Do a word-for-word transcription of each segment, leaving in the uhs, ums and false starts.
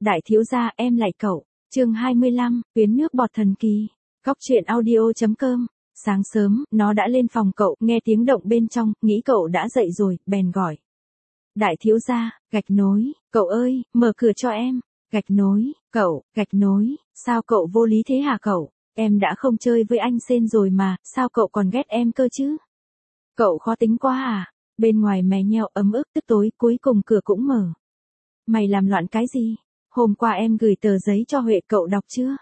Đại thiếu gia em lại cậu. Chương hai mươi lăm, tuyến nước bọt thần kỳ. Góc truyện audio chấm com. Sáng sớm, nó đã lên phòng cậu, nghe tiếng động bên trong, nghĩ cậu đã dậy rồi, bèn gọi. Đại thiếu gia, gạch nối, cậu ơi, mở cửa cho em. Gạch nối, cậu, gạch nối, sao cậu vô lý thế hả cậu? Em đã không chơi với anh Sên rồi mà, sao cậu còn ghét em cơ chứ? Cậu khó tính quá à? Bên ngoài mè nheo ấm ức tức tối, cuối cùng cửa cũng mở. Mày làm loạn cái gì? Hôm qua em gửi tờ giấy cho Huệ cậu đọc chưa?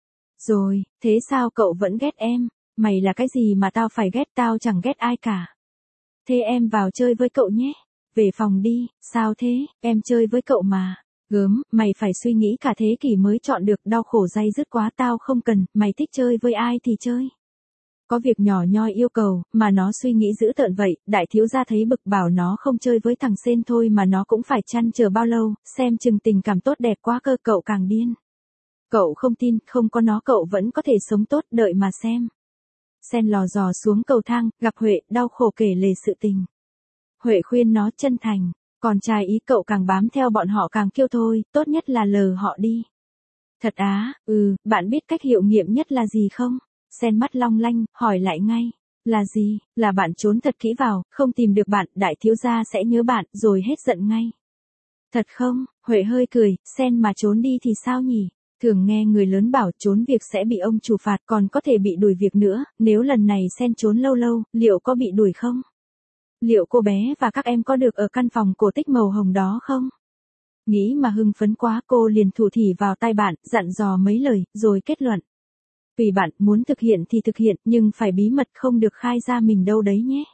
Rồi, thế sao cậu vẫn ghét em? Mày là cái gì mà tao phải ghét, tao chẳng ghét ai cả. Thế em vào chơi với cậu nhé. Về phòng đi, sao thế, em chơi với cậu mà. Gớm, mày phải suy nghĩ cả thế kỷ mới chọn được, đau khổ day dứt quá tao không cần, mày thích chơi với ai thì chơi. Có việc nhỏ nhoi yêu cầu, mà nó suy nghĩ dữ tợn vậy, đại thiếu gia thấy bực bảo nó không chơi với thằng Sên thôi mà nó cũng phải chăn chờ bao lâu, xem chừng tình cảm tốt đẹp quá cơ cậu càng điên. Cậu không tin, không có nó cậu vẫn có thể sống tốt, đợi mà xem. Sên lò dò xuống cầu thang, gặp Huệ, đau khổ kể lể sự tình. Huệ khuyên nó chân thành, còn trai ý cậu càng bám theo bọn họ càng kêu thôi, tốt nhất là lờ họ đi. Thật á, ừ, bạn biết cách hiệu nghiệm nhất là gì không? Sên mắt long lanh, hỏi lại ngay. Là gì? Là bạn trốn thật kỹ vào, không tìm được bạn, đại thiếu gia sẽ nhớ bạn, rồi hết giận ngay. Thật không? Huệ hơi cười, Sên mà trốn đi thì sao nhỉ? Thường nghe người lớn bảo trốn việc sẽ bị ông chủ phạt, còn có thể bị đuổi việc nữa, nếu lần này Sên trốn lâu lâu, liệu có bị đuổi không? Liệu cô bé và các em có được ở căn phòng cổ tích màu hồng đó không? Nghĩ mà hưng phấn quá, cô liền thủ thỉ vào tai bạn, dặn dò mấy lời, rồi kết luận. Vì bạn muốn thực hiện thì thực hiện, nhưng phải bí mật, không được khai ra mình đâu đấy nhé.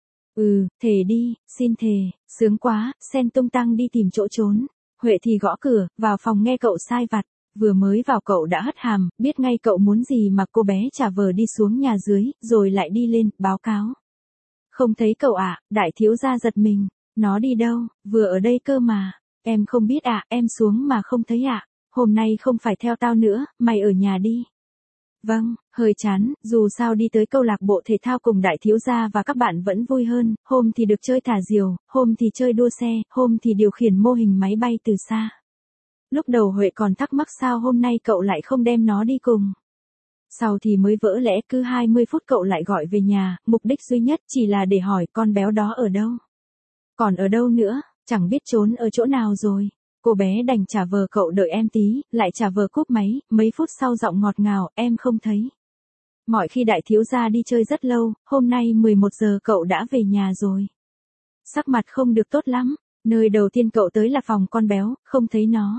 Ừ, thề đi, xin thề, sướng quá, Sên tung tăng đi tìm chỗ trốn. Huệ thì gõ cửa, vào phòng nghe cậu sai vặt. Vừa mới vào cậu đã hất hàm, biết ngay cậu muốn gì mà cô bé trả vờ đi xuống nhà dưới, rồi lại đi lên, báo cáo. Không thấy cậu ạ, à, đại thiếu gia giật mình. Nó đi đâu, vừa ở đây cơ mà. Em không biết ạ, à, em xuống mà không thấy ạ. À. Hôm nay không phải theo tao nữa, mày ở nhà đi. Vâng, hơi chán, dù sao đi tới câu lạc bộ thể thao cùng đại thiếu gia và các bạn vẫn vui hơn, hôm thì được chơi thả diều, hôm thì chơi đua xe, hôm thì điều khiển mô hình máy bay từ xa. Lúc đầu Huệ còn thắc mắc sao hôm nay cậu lại không đem nó đi cùng. Sau thì mới vỡ lẽ, cứ hai mươi phút cậu lại gọi về nhà, mục đích duy nhất chỉ là để hỏi con béo đó ở đâu. Còn ở đâu nữa, chẳng biết trốn ở chỗ nào rồi. Cô bé đành trả vờ cậu đợi em tí, lại trả vờ cúp máy, mấy phút sau giọng ngọt ngào, em không thấy. Mọi khi đại thiếu gia đi chơi rất lâu, hôm nay mười một giờ cậu đã về nhà rồi. Sắc mặt không được tốt lắm, nơi đầu tiên cậu tới là phòng con béo, không thấy nó.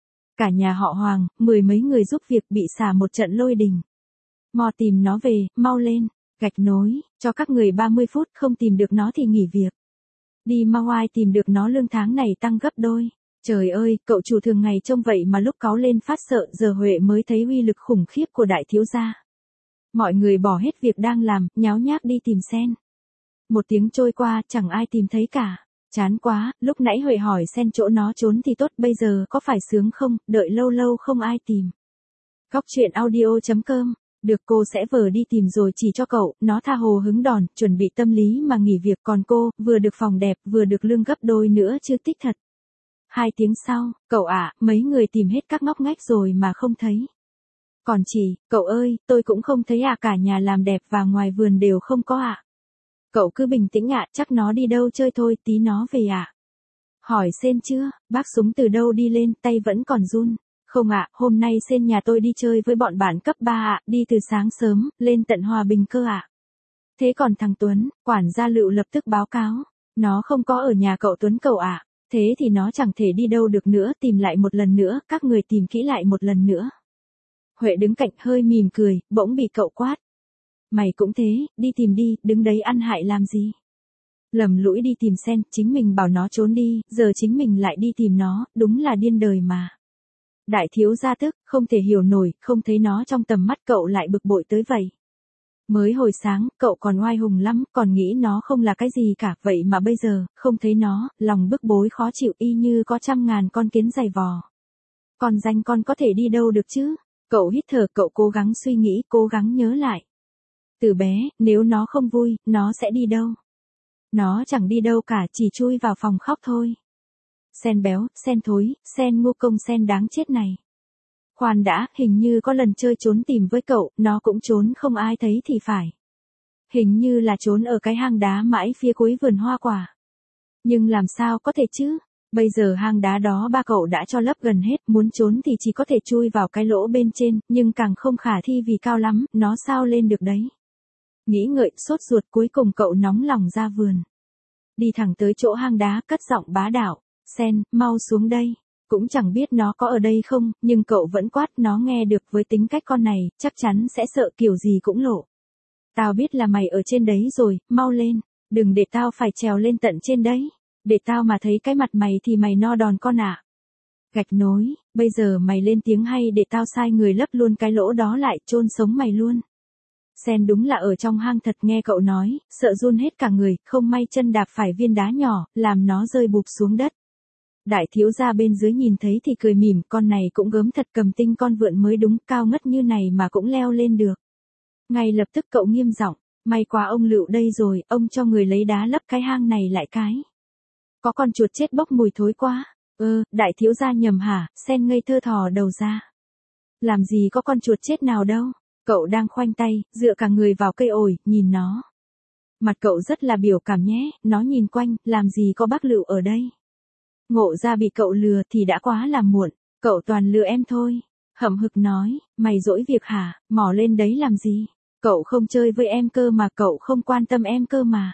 Cả nhà họ Hoàng, mười mấy người giúp việc bị xả một trận lôi đình. Mò tìm nó về, mau lên, gạch nối, cho các người ba mươi phút, không tìm được nó thì nghỉ việc. Đi mau, ai tìm được nó lương tháng này tăng gấp đôi. Trời ơi, cậu chủ thường ngày trông vậy mà lúc cáu lên phát sợ, giờ Huệ mới thấy uy lực khủng khiếp của đại thiếu gia. Mọi người bỏ hết việc đang làm, nháo nhác đi tìm Sên. Một tiếng trôi qua, chẳng ai tìm thấy cả. Chán quá, lúc nãy Huệ hỏi Sên chỗ nó trốn thì tốt, bây giờ có phải sướng không, đợi lâu lâu không ai tìm. Góc truyện audio chấm com. Được cô sẽ vờ đi tìm rồi chỉ cho cậu, nó tha hồ hứng đòn, chuẩn bị tâm lý mà nghỉ việc, còn cô, vừa được phòng đẹp, vừa được lương gấp đôi nữa chứ tích thật. Hai tiếng sau, cậu ạ, à, mấy người tìm hết các ngóc ngách rồi mà không thấy. Còn chị, cậu ơi, tôi cũng không thấy ạ, à, cả nhà làm đẹp và ngoài vườn đều không có ạ. À. Cậu cứ bình tĩnh ạ, à, chắc nó đi đâu chơi thôi, tí nó về ạ. À. Hỏi Sên chưa, bác súng từ đâu đi lên, tay vẫn còn run. Không ạ, à, hôm nay Sên nhà tôi đi chơi với bọn bạn cấp ba ạ, à, đi từ sáng sớm, lên tận Hòa Bình cơ ạ. À. Thế còn thằng Tuấn, quản gia Lựu lập tức báo cáo. Nó không có ở nhà cậu Tuấn cậu ạ. À. Thế thì nó chẳng thể đi đâu được nữa, tìm lại một lần nữa, các người tìm kỹ lại một lần nữa. Huệ đứng cạnh hơi mỉm cười, bỗng bị cậu quát. Mày cũng thế, đi tìm đi, đứng đấy ăn hại làm gì. Lầm lũi đi tìm Sên, chính mình bảo nó trốn đi, giờ chính mình lại đi tìm nó, đúng là điên đời mà. Đại thiếu gia tức, không thể hiểu nổi, không thấy nó trong tầm mắt cậu lại bực bội tới vậy. Mới hồi sáng, cậu còn oai hùng lắm, còn nghĩ nó không là cái gì cả, vậy mà bây giờ, không thấy nó, lòng bức bối khó chịu y như có trăm ngàn con kiến giày vò. Còn danh con có thể đi đâu được chứ? Cậu hít thở, cậu cố gắng suy nghĩ, cố gắng nhớ lại. Từ bé, nếu nó không vui, nó sẽ đi đâu? Nó chẳng đi đâu cả, chỉ chui vào phòng khóc thôi. Sen béo, sen thối, sen ngu công sen đáng chết này. Khoan đã, hình như có lần chơi trốn tìm với cậu, nó cũng trốn không ai thấy thì phải. Hình như là trốn ở cái hang đá mãi phía cuối vườn hoa quả. Nhưng làm sao có thể chứ? Bây giờ hang đá đó ba cậu đã cho lấp gần hết, muốn trốn thì chỉ có thể chui vào cái lỗ bên trên, nhưng càng không khả thi vì cao lắm, nó sao lên được đấy. Nghĩ ngợi, sốt ruột, cuối cùng cậu nóng lòng ra vườn. Đi thẳng tới chỗ hang đá, cất giọng bá đạo, Sen, mau xuống đây. Cũng chẳng biết nó có ở đây không, nhưng cậu vẫn quát, nó nghe được với tính cách con này, chắc chắn sẽ sợ kiểu gì cũng lộ. Tao biết là mày ở trên đấy rồi, mau lên, đừng để tao phải trèo lên tận trên đấy. Để tao mà thấy cái mặt mày thì mày no đòn con ạ. À. Gạch nối, bây giờ mày lên tiếng hay để tao sai người lấp luôn cái lỗ đó lại, chôn sống mày luôn. Sen đúng là ở trong hang thật, nghe cậu nói, sợ run hết cả người, không may chân đạp phải viên đá nhỏ, làm nó rơi bụp xuống đất. Đại thiếu gia bên dưới nhìn thấy thì cười mỉm, con này cũng gớm thật, cầm tinh con vượn mới đúng, cao ngất như này mà cũng leo lên được. Ngay lập tức cậu nghiêm giọng, may quá ông Lựu đây rồi, ông cho người lấy đá lấp cái hang này lại cái. Có con chuột chết bốc mùi thối quá. Ơ, đại thiếu gia nhầm hả? Sen ngây thơ thò đầu ra. Làm gì có con chuột chết nào đâu. Cậu đang khoanh tay, dựa cả người vào cây ổi, nhìn nó. Mặt cậu rất là biểu cảm nhé, nó nhìn quanh, làm gì có bác Lựu ở đây. Ngộ ra bị cậu lừa thì đã quá là muộn, cậu toàn lừa em thôi. Hậm hực nói, mày dỗi việc hả, mò lên đấy làm gì? Cậu không chơi với em cơ mà, cậu không quan tâm em cơ mà.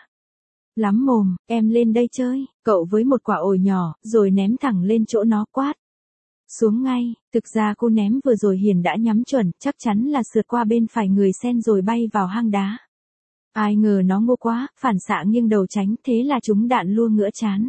Lắm mồm, em lên đây chơi, cậu với một quả ổi nhỏ, rồi ném thẳng lên chỗ nó, quát. Xuống ngay, thực ra cô ném vừa rồi Hiền đã nhắm chuẩn, chắc chắn là sượt qua bên phải người Sen rồi bay vào hang đá. Ai ngờ nó ngô quá, phản xạ nghiêng đầu tránh, thế là trúng đạn lua ngửa chán.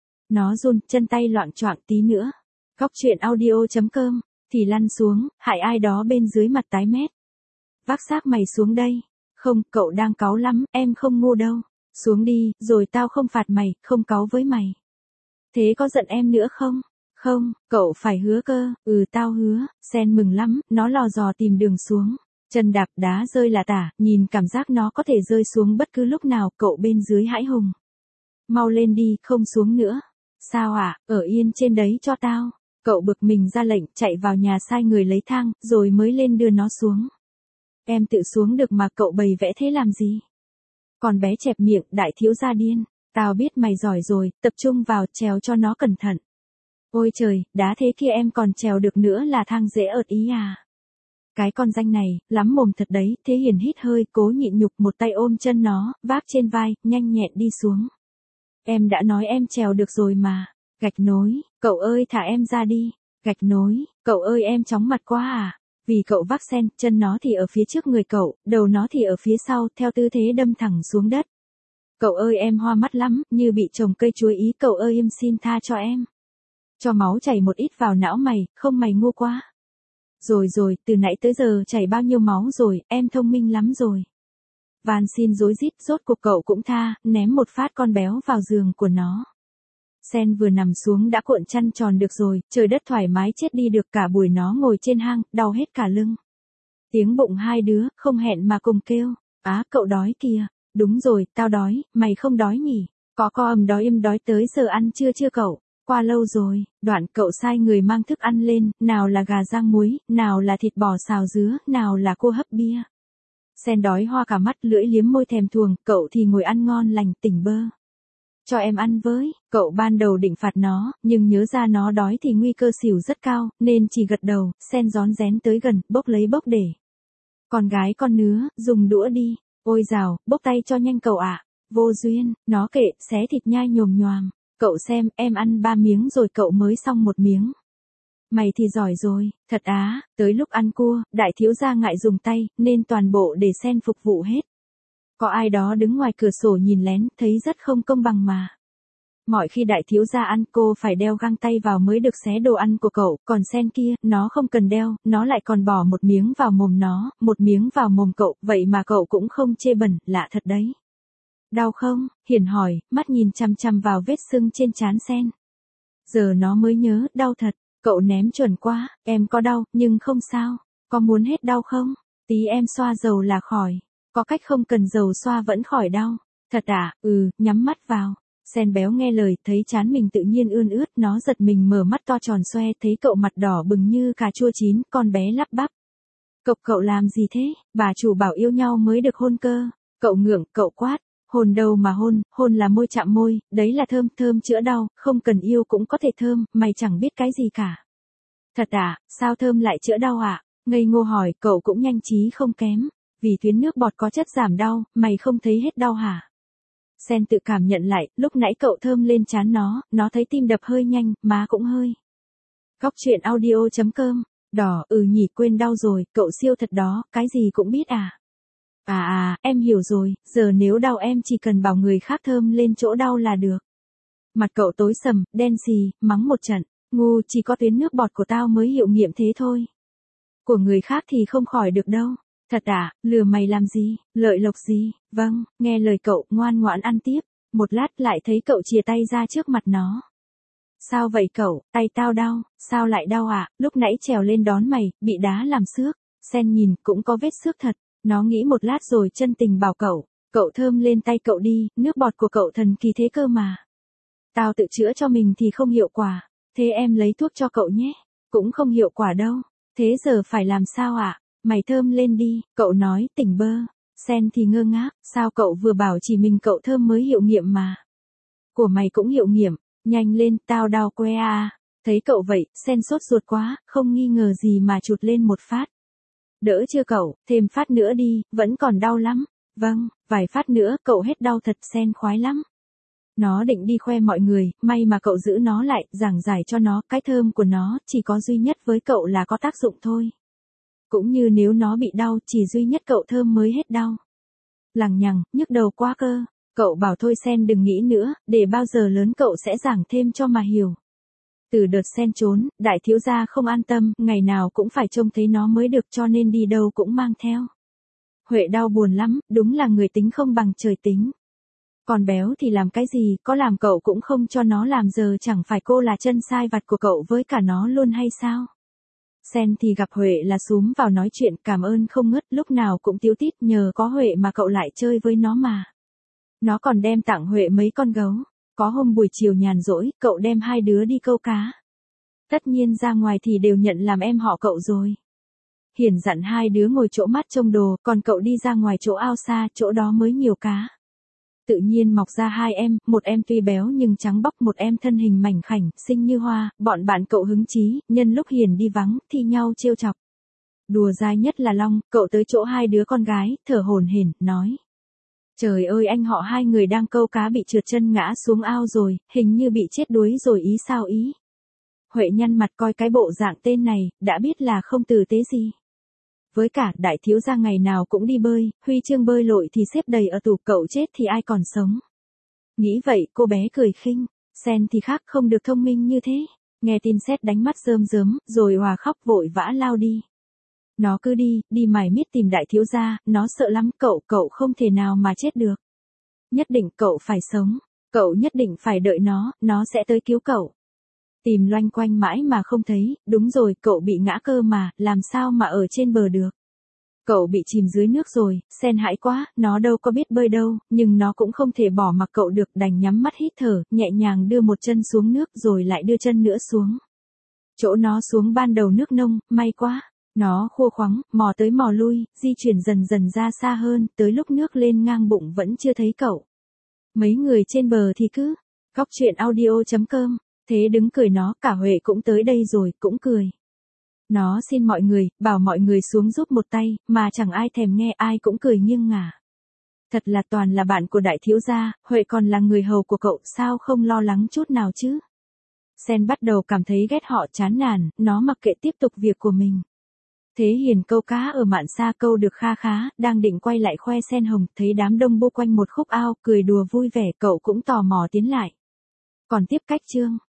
Nó run, chân tay loạng choạng, tí nữa. Góc truyện audio chấm com, thì lăn xuống, hại ai đó bên dưới mặt tái mét. Vác xác mày xuống đây. Không, cậu đang cáu lắm, em không ngu đâu. Xuống đi, rồi tao không phạt mày, không cáu với mày. Thế có giận em nữa không? Không, cậu phải hứa cơ, ừ tao hứa. Sen mừng lắm, nó lò dò tìm đường xuống. Chân đạp đá rơi là tả, nhìn cảm giác nó có thể rơi xuống bất cứ lúc nào, cậu bên dưới hãi hùng. Mau lên đi, không xuống nữa. Sao ạ, à? Ở yên trên đấy cho tao. Cậu bực mình ra lệnh, chạy vào nhà sai người lấy thang, rồi mới lên đưa nó xuống. Em tự xuống được mà, cậu bày vẽ thế làm gì? Còn bé chẹp miệng, đại thiếu gia điên. Tao biết mày giỏi rồi, tập trung vào, trèo cho nó cẩn thận. Ôi trời, đá thế kia em còn trèo được nữa là thang dễ ợt ý à. Cái con danh này, lắm mồm thật đấy. Thế Hiền hít hơi, cố nhịn nhục, một tay ôm chân nó, vác trên vai, nhanh nhẹn đi xuống. Em đã nói em trèo được rồi mà. Gạch nối, cậu ơi thả em ra đi. Gạch nối, cậu ơi em chóng mặt quá à. Vì cậu vác Sen, chân nó thì ở phía trước người cậu, đầu nó thì ở phía sau, theo tư thế đâm thẳng xuống đất. Cậu ơi em hoa mắt lắm, như bị trồng cây chuối ý, cậu ơi em xin tha cho em. Cho máu chảy một ít vào não mày, không mày ngu quá. Rồi rồi, từ nãy tới giờ chảy bao nhiêu máu rồi, em thông minh lắm rồi. Van xin rối rít, rốt cuộc cậu cũng tha, ném một phát con béo vào giường của nó. Sen vừa nằm xuống đã cuộn chăn tròn được rồi, trời đất thoải mái chết đi được, cả buổi nó ngồi trên hang, đau hết cả lưng. Tiếng bụng hai đứa, không hẹn mà cùng kêu, á cậu đói kìa, đúng rồi, tao đói, mày không đói nhỉ, có co ầm đói im đói tới giờ ăn chưa chưa cậu, qua lâu rồi, đoạn cậu sai người mang thức ăn lên, nào là gà rang muối, nào là thịt bò xào dứa, nào là cua hấp bia. Sen đói hoa cả mắt, lưỡi liếm môi thèm thuồng, cậu thì ngồi ăn ngon lành, tỉnh bơ. Cho em ăn với, cậu ban đầu định phạt nó, nhưng nhớ ra nó đói thì nguy cơ xỉu rất cao, nên chỉ gật đầu. Sen rón rén tới gần, bốc lấy bốc để. Con gái con nứa, dùng đũa đi, ôi dào, bốc tay cho nhanh cậu ạ. Vô duyên, nó kệ, xé thịt nhai nhồm nhoàm. Cậu xem, em ăn ba miếng rồi cậu mới xong một miếng. Mày thì giỏi rồi, thật á, tới lúc ăn cua, đại thiếu gia ngại dùng tay, nên toàn bộ để Sen phục vụ hết. Có ai đó đứng ngoài cửa sổ nhìn lén, thấy rất không công bằng mà. Mọi khi đại thiếu gia ăn, cô phải đeo găng tay vào mới được xé đồ ăn của cậu, còn Sen kia, nó không cần đeo, nó lại còn bỏ một miếng vào mồm nó, một miếng vào mồm cậu, vậy mà cậu cũng không chê bẩn, lạ thật đấy. Đau không? Hiền hỏi, mắt nhìn chằm chằm vào vết sưng trên trán Sen. Giờ nó mới nhớ, đau thật, cậu ném chuẩn quá, em có đau, nhưng không sao, có muốn hết đau không? Tí em xoa dầu là khỏi. Có cách không cần dầu xoa vẫn khỏi đau. Thật à, ừ, nhắm mắt vào. Sen béo nghe lời, thấy trán mình tự nhiên ươn ướt, nó giật mình mở mắt to tròn xoe, thấy cậu mặt đỏ bừng như cà chua chín, con bé lắp bắp. Cậu cậu làm gì thế, bà chủ bảo yêu nhau mới được hôn cơ. Cậu ngượng, cậu quát, hôn đâu mà hôn, hôn là môi chạm môi, đấy là thơm, thơm chữa đau, không cần yêu cũng có thể thơm, mày chẳng biết cái gì cả. Thật à, sao thơm lại chữa đau à? Ngây ngô hỏi, cậu cũng nhanh trí không kém. Vì tuyến nước bọt có chất giảm đau, mày không thấy hết đau hả? Sen tự cảm nhận lại, lúc nãy cậu thơm lên trán nó, nó thấy tim đập hơi nhanh, má cũng hơi. Góc truyện audio chấm com, đỏ, ừ nhỉ, quên đau rồi, cậu siêu thật đó, cái gì cũng biết à? À à, em hiểu rồi, giờ nếu đau em chỉ cần bảo người khác thơm lên chỗ đau là được. Mặt cậu tối sầm, đen xì, mắng một trận, ngu, chỉ có tuyến nước bọt của tao mới hiệu nghiệm thế thôi. Của người khác thì không khỏi được đâu. Thật à, lừa mày làm gì, lợi lộc gì, vâng, nghe lời cậu, ngoan ngoãn ăn tiếp, một lát lại thấy cậu chìa tay ra trước mặt nó. Sao vậy cậu, tay tao đau, sao lại đau à, lúc nãy trèo lên đón mày, bị đá làm xước, Sen nhìn, cũng có vết xước thật, nó nghĩ một lát rồi chân tình bảo cậu, cậu thơm lên tay cậu đi, nước bọt của cậu thần kỳ thế cơ mà. Tao tự chữa cho mình thì không hiệu quả, thế em lấy thuốc cho cậu nhé, cũng không hiệu quả đâu, thế giờ phải làm sao ạ? À? Mày thơm lên đi, cậu nói, tỉnh bơ. Sen thì ngơ ngác, sao cậu vừa bảo chỉ mình cậu thơm mới hiệu nghiệm mà. Của mày cũng hiệu nghiệm, nhanh lên, tao đau que à. Thấy cậu vậy, Sen sốt ruột quá, không nghi ngờ gì mà chụt lên một phát. Đỡ chưa cậu, thêm phát nữa đi, vẫn còn đau lắm. Vâng, vài phát nữa, cậu hết đau thật, Sen khoái lắm. Nó định đi khoe mọi người, may mà cậu giữ nó lại, giảng giải cho nó, cái thơm của nó, chỉ có duy nhất với cậu là có tác dụng thôi. Cũng như nếu nó bị đau, chỉ duy nhất cậu thơm mới hết đau. Lằng nhằng, nhức đầu quá cơ. Cậu bảo thôi Sen đừng nghĩ nữa, để bao giờ lớn cậu sẽ giảng thêm cho mà hiểu. Từ đợt Sen trốn, đại thiếu gia không an tâm, ngày nào cũng phải trông thấy nó mới được cho nên đi đâu cũng mang theo. Huệ đau buồn lắm, đúng là người tính không bằng trời tính. Còn béo thì làm cái gì, có làm cậu cũng không cho nó làm, giờ chẳng phải cô là chân sai vặt của cậu với cả nó luôn hay sao? Sen thì gặp Huệ là xúm vào nói chuyện, cảm ơn không ngớt, lúc nào cũng tíu tít, nhờ có Huệ mà cậu lại chơi với nó mà. Nó còn đem tặng Huệ mấy con gấu. Có hôm buổi chiều nhàn rỗi, cậu đem hai đứa đi câu cá. Tất nhiên ra ngoài thì đều nhận làm em họ cậu rồi. Hiển dặn hai đứa ngồi chỗ mát trông đồ, còn cậu đi ra ngoài chỗ ao xa, chỗ đó mới nhiều cá. Tự nhiên mọc ra hai em, một em tuy béo nhưng trắng bóc, một em thân hình mảnh khảnh, xinh như hoa, bọn bạn cậu hứng chí, nhân lúc Hiền đi vắng, thi nhau trêu chọc. Đùa dai nhất là Long, cậu tới chỗ hai đứa con gái, thở hổn hển, nói. Trời ơi, anh họ hai người đang câu cá bị trượt chân ngã xuống ao rồi, hình như bị chết đuối rồi ý sao ý. Huệ nhăn mặt coi cái bộ dạng tên này, đã biết là không tử tế gì. Với cả, đại thiếu gia ngày nào cũng đi bơi, huy chương bơi lội thì xếp đầy ở tủ, cậu chết thì ai còn sống. Nghĩ vậy, cô bé cười khinh, Sen thì khác, không được thông minh như thế. Nghe tin sét đánh mắt rơm rớm, rồi hòa khóc vội vã lao đi. Nó cứ đi, đi mải miết tìm đại thiếu gia, nó sợ lắm, cậu, cậu không thể nào mà chết được. Nhất định cậu phải sống, cậu nhất định phải đợi nó, nó sẽ tới cứu cậu. Tìm loanh quanh mãi mà không thấy, đúng rồi, cậu bị ngã cơ mà, làm sao mà ở trên bờ được. Cậu bị chìm dưới nước rồi, Sen hãi quá, nó đâu có biết bơi đâu, nhưng nó cũng không thể bỏ mặc cậu được, đành nhắm mắt hít thở, nhẹ nhàng đưa một chân xuống nước rồi lại đưa chân nữa xuống. Chỗ nó xuống ban đầu nước nông, may quá. Nó khua khoắng, mò tới mò lui, di chuyển dần dần ra xa hơn, tới lúc nước lên ngang bụng vẫn chưa thấy cậu. Mấy người trên bờ thì cứ, góc truyện audio chấm com, thế đứng cười nó, cả Huệ cũng tới đây rồi, cũng cười. Nó xin mọi người, bảo mọi người xuống giúp một tay, mà chẳng ai thèm nghe, ai cũng cười nghiêng ngả. Thật là toàn là bạn của đại thiếu gia, Huệ còn là người hầu của cậu, sao không lo lắng chút nào chứ? Sen bắt đầu cảm thấy ghét họ, chán nản, nó mặc kệ tiếp tục việc của mình. Thế Hiền câu cá ở mạn xa câu được kha khá, đang định quay lại khoe Sen hồng, thấy đám đông bu quanh một khúc ao, cười đùa vui vẻ, cậu cũng tò mò tiến lại. Còn tiếp cách chương.